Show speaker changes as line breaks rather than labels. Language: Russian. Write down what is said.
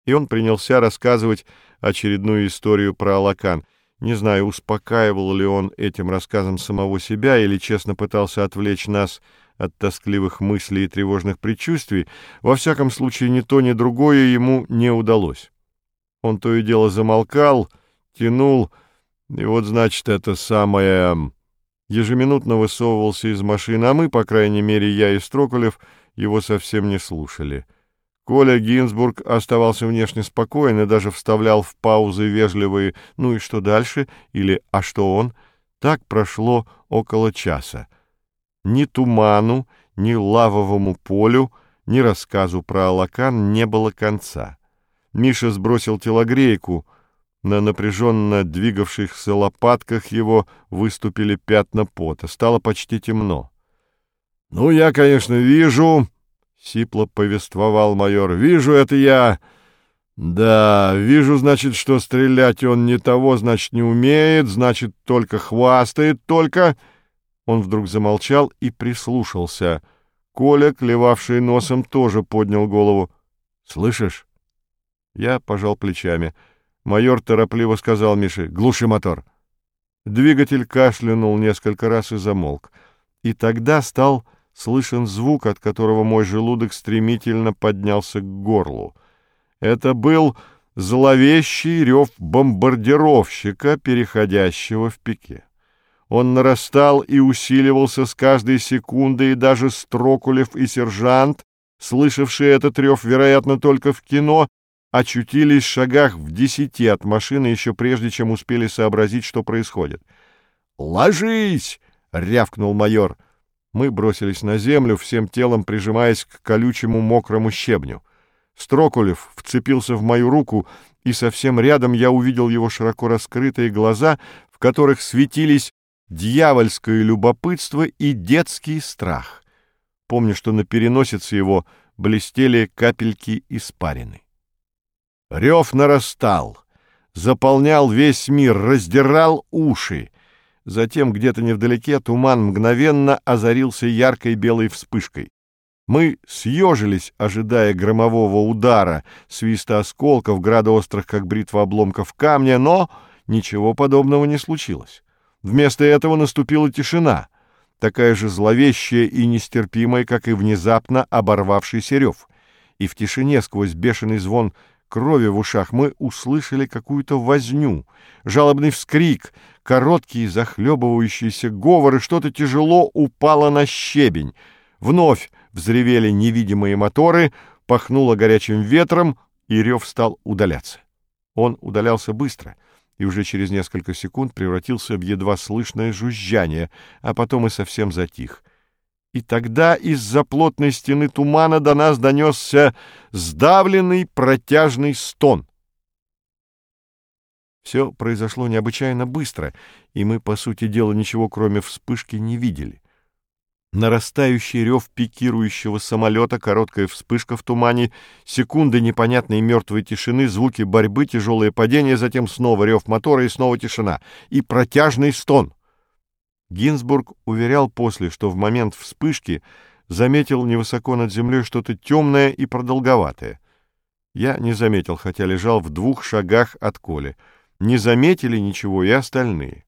И он принялся рассказывать очередную историю про Алакан. Не знаю, успокаивал ли он этим рассказом самого себя или честно пытался отвлечь нас от тоскливых мыслей и тревожных предчувствий. Во всяком случае, ни то, ни другое ему не удалось. Он то и дело замолкал, тянул, и вот, значит, это самое... Ежеминутно высовывался из машины, а мы, по крайней мере, я и Строкулев, его совсем не слушали. Коля Гинзбург оставался внешне спокоен и даже вставлял в паузы вежливые «ну и что дальше?» или «а что он?». Так прошло около часа. Ни туману, ни лавовому полю, ни рассказу про Алакан не было конца. Миша сбросил телогрейку. На напряженно двигавшихся лопатках его выступили пятна пота. Стало почти темно. — Ну, я, конечно, вижу, — сипло повествовал майор, — вижу это я. Да, вижу, значит, что стрелять он не того, значит, не умеет, значит, только хвастает, только... Он вдруг замолчал и прислушался. Коля, клевавший носом, тоже поднял голову. — Слышишь? Я пожал плечами. Майор торопливо сказал Мише: «Глуши мотор». Двигатель кашлянул несколько раз и замолк. И тогда стал слышен звук, от которого мой желудок стремительно поднялся к горлу. Это был зловещий рев бомбардировщика, переходящего в пике. Он нарастал и усиливался с каждой секундой, и даже Строкулев и сержант, слышавшие этот рев, вероятно, только в кино, очутились в шагах в 10 от машины, еще прежде, чем успели сообразить, что происходит. «Ложись!» — рявкнул майор. Мы бросились на землю, всем телом прижимаясь к колючему мокрому щебню. Строкулев вцепился в мою руку, и совсем рядом я увидел его широко раскрытые глаза, в которых светились дьявольское любопытство и детский страх. Помню, что на переносице его блестели капельки испарины. Рев нарастал, заполнял весь мир, раздирал уши. Затем где-то невдалеке туман мгновенно озарился яркой белой вспышкой. Мы съежились, ожидая громового удара, свиста осколков, града острых, как бритва обломков камня, но ничего подобного не случилось. Вместо этого наступила тишина, такая же зловещая и нестерпимая, как и внезапно оборвавшийся рев. И в тишине, сквозь бешеный звон крови в ушах, мы услышали какую-то возню, жалобный вскрик, короткий захлебывающийся говор, и что-то тяжело упало на щебень. Вновь взревели невидимые моторы, пахнуло горячим ветром, и рев стал удаляться. Он удалялся быстро и уже через несколько секунд превратился в едва слышное жужжание, а потом и совсем затих. И тогда из-за плотной стены тумана до нас донесся сдавленный протяжный стон. Все произошло необычайно быстро, и мы, по сути дела, ничего кроме вспышки не видели. Нарастающий рев пикирующего самолета, короткая вспышка в тумане, секунды непонятной мертвой тишины, звуки борьбы, тяжелое падение, затем снова рев мотора и снова тишина, и протяжный стон. Гинзбург уверял после, что в момент вспышки заметил невысоко над землей что-то темное и продолговатое. Я не заметил, хотя лежал в 2 шагах от Коли. Не заметили ничего и остальные.